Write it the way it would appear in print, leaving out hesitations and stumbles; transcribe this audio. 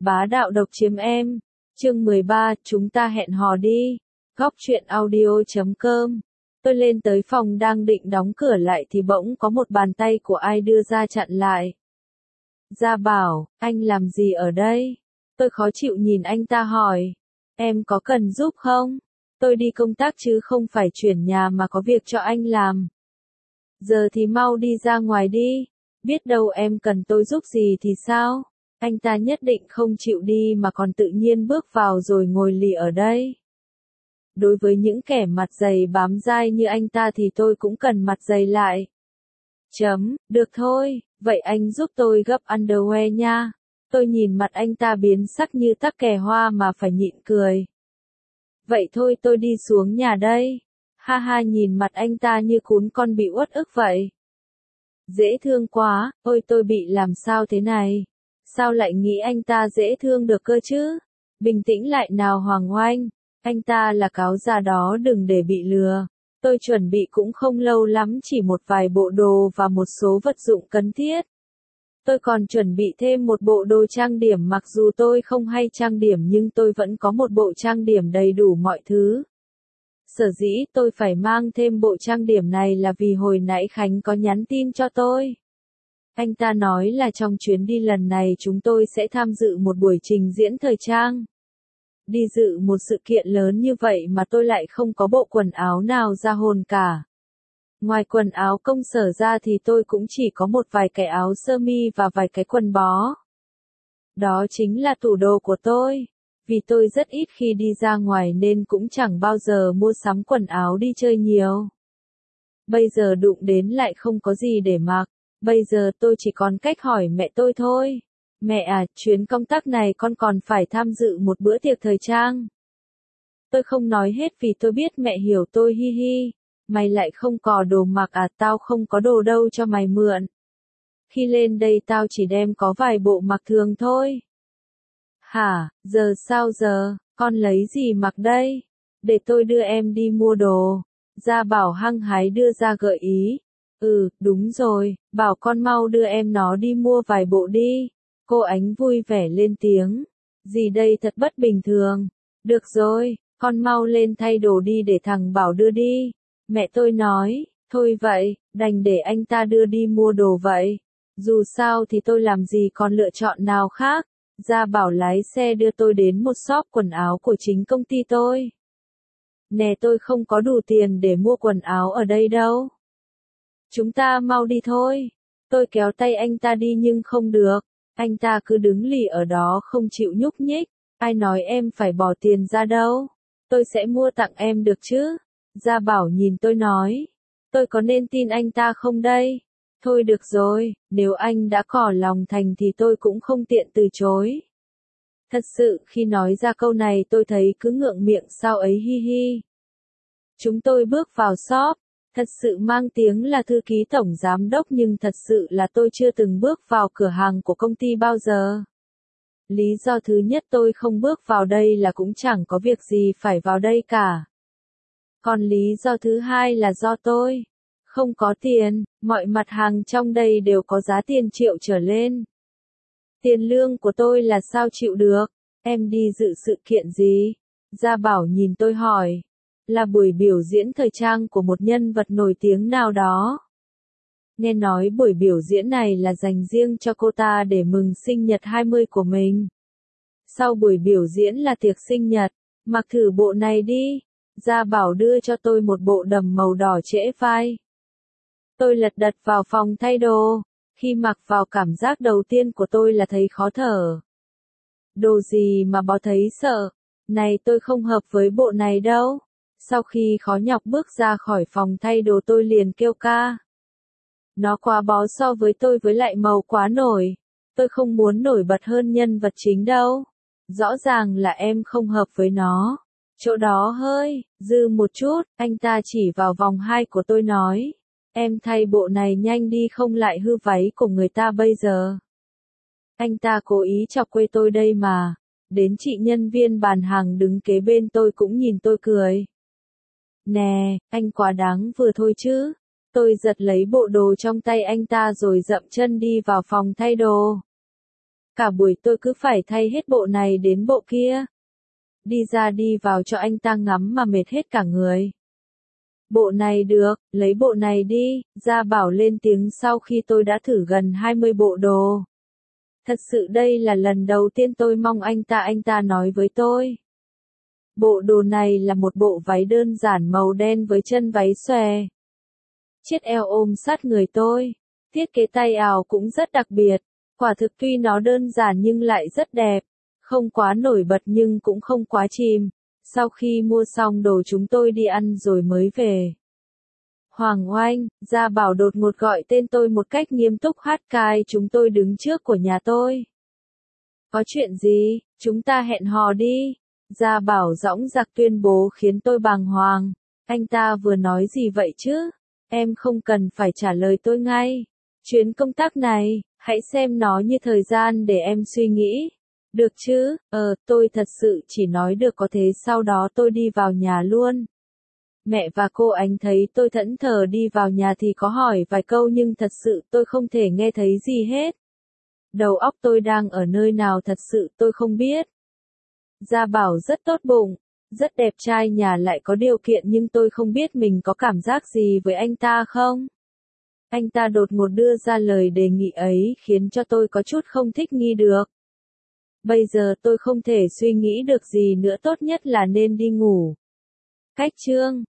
Bá đạo độc chiếm em. Chương 13, chúng ta hẹn hò đi. Góc truyện audio.com. Tôi lên tới phòng đang định đóng cửa lại thì bỗng có một bàn tay của ai đưa ra chặn lại. Gia Bảo, anh làm gì ở đây? Tôi khó chịu nhìn anh ta hỏi. Em có cần giúp không? Tôi đi công tác chứ không phải chuyển nhà mà có việc cho anh làm. Giờ thì mau đi ra ngoài đi. Biết đâu em cần tôi giúp gì thì sao? Anh ta nhất định không chịu đi mà còn tự nhiên bước vào rồi ngồi lì ở đây. Đối với những kẻ mặt dày bám dai như anh ta thì tôi cũng cần mặt dày lại. Được thôi, vậy anh giúp tôi gấp underwear nha. Tôi nhìn mặt anh ta biến sắc như tắc kè hoa mà phải nhịn cười. Vậy thôi tôi đi xuống nhà đây. Ha ha, nhìn mặt anh ta như cún con bị uất ức vậy. Dễ thương quá, ôi tôi bị làm sao thế này? Sao lại nghĩ anh ta dễ thương được cơ chứ? Bình tĩnh lại nào Hoàng Oanh, anh ta là cáo già đó, đừng để bị lừa. Tôi chuẩn bị cũng không lâu lắm, chỉ một vài bộ đồ và một số vật dụng cần thiết. Tôi còn chuẩn bị thêm một bộ đồ trang điểm, mặc dù tôi không hay trang điểm nhưng tôi vẫn có một bộ trang điểm đầy đủ mọi thứ. Sở dĩ tôi phải mang thêm bộ trang điểm này là vì hồi nãy Khánh có nhắn tin cho tôi. Anh ta nói là trong chuyến đi lần này chúng tôi sẽ tham dự một buổi trình diễn thời trang. Đi dự một sự kiện lớn như vậy mà tôi lại không có bộ quần áo nào ra hồn cả. Ngoài quần áo công sở ra thì tôi cũng chỉ có một vài cái áo sơ mi và vài cái quần bó. Đó chính là tủ đồ của tôi. Vì tôi rất ít khi đi ra ngoài nên cũng chẳng bao giờ mua sắm quần áo đi chơi nhiều. Bây giờ đụng đến lại không có gì để mặc. Bây giờ tôi chỉ còn cách hỏi mẹ tôi thôi. Mẹ à, chuyến công tác này con còn phải tham dự một bữa tiệc thời trang. Tôi không nói hết vì tôi biết mẹ hiểu tôi, hi hi. Mày lại không có đồ mặc à? Tao không có đồ đâu cho mày mượn. Khi lên đây tao chỉ đem có vài bộ mặc thường thôi. Hả, giờ sao giờ, con lấy gì mặc đây? Để tôi đưa em đi mua đồ. Gia Bảo hăng hái đưa ra gợi ý. Đúng rồi, bảo con mau đưa em nó đi mua vài bộ đi. Cô Ánh vui vẻ lên tiếng. Gì đây, thật bất bình thường. Được rồi, con mau lên thay đồ đi để thằng Bảo đưa đi. Mẹ tôi nói, thôi vậy, đành để anh ta đưa đi mua đồ vậy. Dù sao thì tôi làm gì còn lựa chọn nào khác. Gia Bảo lái xe đưa tôi đến một shop quần áo của chính công ty tôi. Nè, tôi không có đủ tiền để mua quần áo ở đây đâu. Chúng ta mau đi thôi. Tôi kéo tay anh ta đi nhưng không được. Anh ta cứ đứng lì ở đó không chịu nhúc nhích. Ai nói em phải bỏ tiền ra đâu. Tôi sẽ mua tặng em được chứ. Gia Bảo nhìn tôi nói. Tôi có nên tin anh ta không đây? Thôi được rồi, nếu anh đã tỏ lòng thành thì tôi cũng không tiện từ chối. Thật sự, khi nói ra câu này tôi thấy cứ ngượng miệng sao ấy, hi hi. Chúng tôi bước vào shop. Thật sự mang tiếng là thư ký tổng giám đốc nhưng thật sự là tôi chưa từng bước vào cửa hàng của công ty bao giờ. Lý do thứ nhất tôi không bước vào đây là cũng chẳng có việc gì phải vào đây cả. Còn lý do thứ hai là do tôi không có tiền, mọi mặt hàng trong đây đều có giá tiền triệu trở lên. Tiền lương của tôi là sao chịu được? Em đi dự sự kiện gì? Gia Bảo nhìn tôi hỏi. Là buổi biểu diễn thời trang của một nhân vật nổi tiếng nào đó. Nghe nói buổi biểu diễn này là dành riêng cho cô ta để mừng sinh nhật 20 của mình. Sau buổi biểu diễn là tiệc sinh nhật, mặc thử bộ này đi. Gia Bảo đưa cho tôi một bộ đầm màu đỏ trễ vai. Tôi lật đật vào phòng thay đồ. Khi mặc vào cảm giác đầu tiên của tôi là thấy khó thở. Đồ gì mà bó thấy sợ. Này, tôi không hợp với bộ này đâu. Sau khi khó nhọc bước ra khỏi phòng thay đồ tôi liền kêu ca. Nó quá bó so với tôi, với lại màu quá nổi. Tôi không muốn nổi bật hơn nhân vật chính đâu. Rõ ràng là em không hợp với nó. Chỗ đó hơi dư một chút. Anh ta chỉ vào vòng 2 của tôi nói. Em thay bộ này nhanh đi không lại hư váy của người ta bây giờ. Anh ta cố ý chọc quê tôi đây mà. Đến chị nhân viên bàn hàng đứng kế bên tôi cũng nhìn tôi cười. Nè, anh quá đáng vừa thôi chứ. Tôi giật lấy bộ đồ trong tay anh ta rồi dậm chân đi vào phòng thay đồ. Cả buổi tôi cứ phải thay hết bộ này đến bộ kia. Đi ra đi vào cho anh ta ngắm mà mệt hết cả người. Bộ này được, lấy bộ này đi, Gia Bảo lên tiếng sau khi tôi đã thử gần 20 bộ đồ. Thật sự đây là lần đầu tiên tôi mong anh ta nói với tôi. Bộ đồ này là một bộ váy đơn giản màu đen với chân váy xòe. Chiếc eo ôm sát người tôi. Thiết kế tay áo cũng rất đặc biệt. Quả thực tuy nó đơn giản nhưng lại rất đẹp. Không quá nổi bật nhưng cũng không quá chìm. Sau khi mua xong đồ chúng tôi đi ăn rồi mới về. Hoàng Oanh, Gia Bảo đột ngột gọi tên tôi một cách nghiêm túc. Hát cai chúng tôi đứng trước của nhà tôi. Có chuyện gì, chúng ta hẹn hò đi. Gia Bảo dõng dạc tuyên bố khiến tôi bàng hoàng. Anh ta vừa nói gì vậy chứ? Em không cần phải trả lời tôi ngay. Chuyến công tác này, hãy xem nó như thời gian để em suy nghĩ. Được chứ, tôi thật sự chỉ nói được có thế sau đó tôi đi vào nhà luôn. Mẹ và cô Ánh thấy tôi thẫn thờ đi vào nhà thì có hỏi vài câu nhưng thật sự tôi không thể nghe thấy gì hết. Đầu óc tôi đang ở nơi nào thật sự tôi không biết. Gia Bảo rất tốt bụng, rất đẹp trai nhà lại có điều kiện nhưng tôi không biết mình có cảm giác gì với anh ta không. Anh ta đột ngột đưa ra lời đề nghị ấy khiến cho tôi có chút không thích nghi được. Bây giờ tôi không thể suy nghĩ được gì nữa, tốt nhất là nên đi ngủ. Cách chương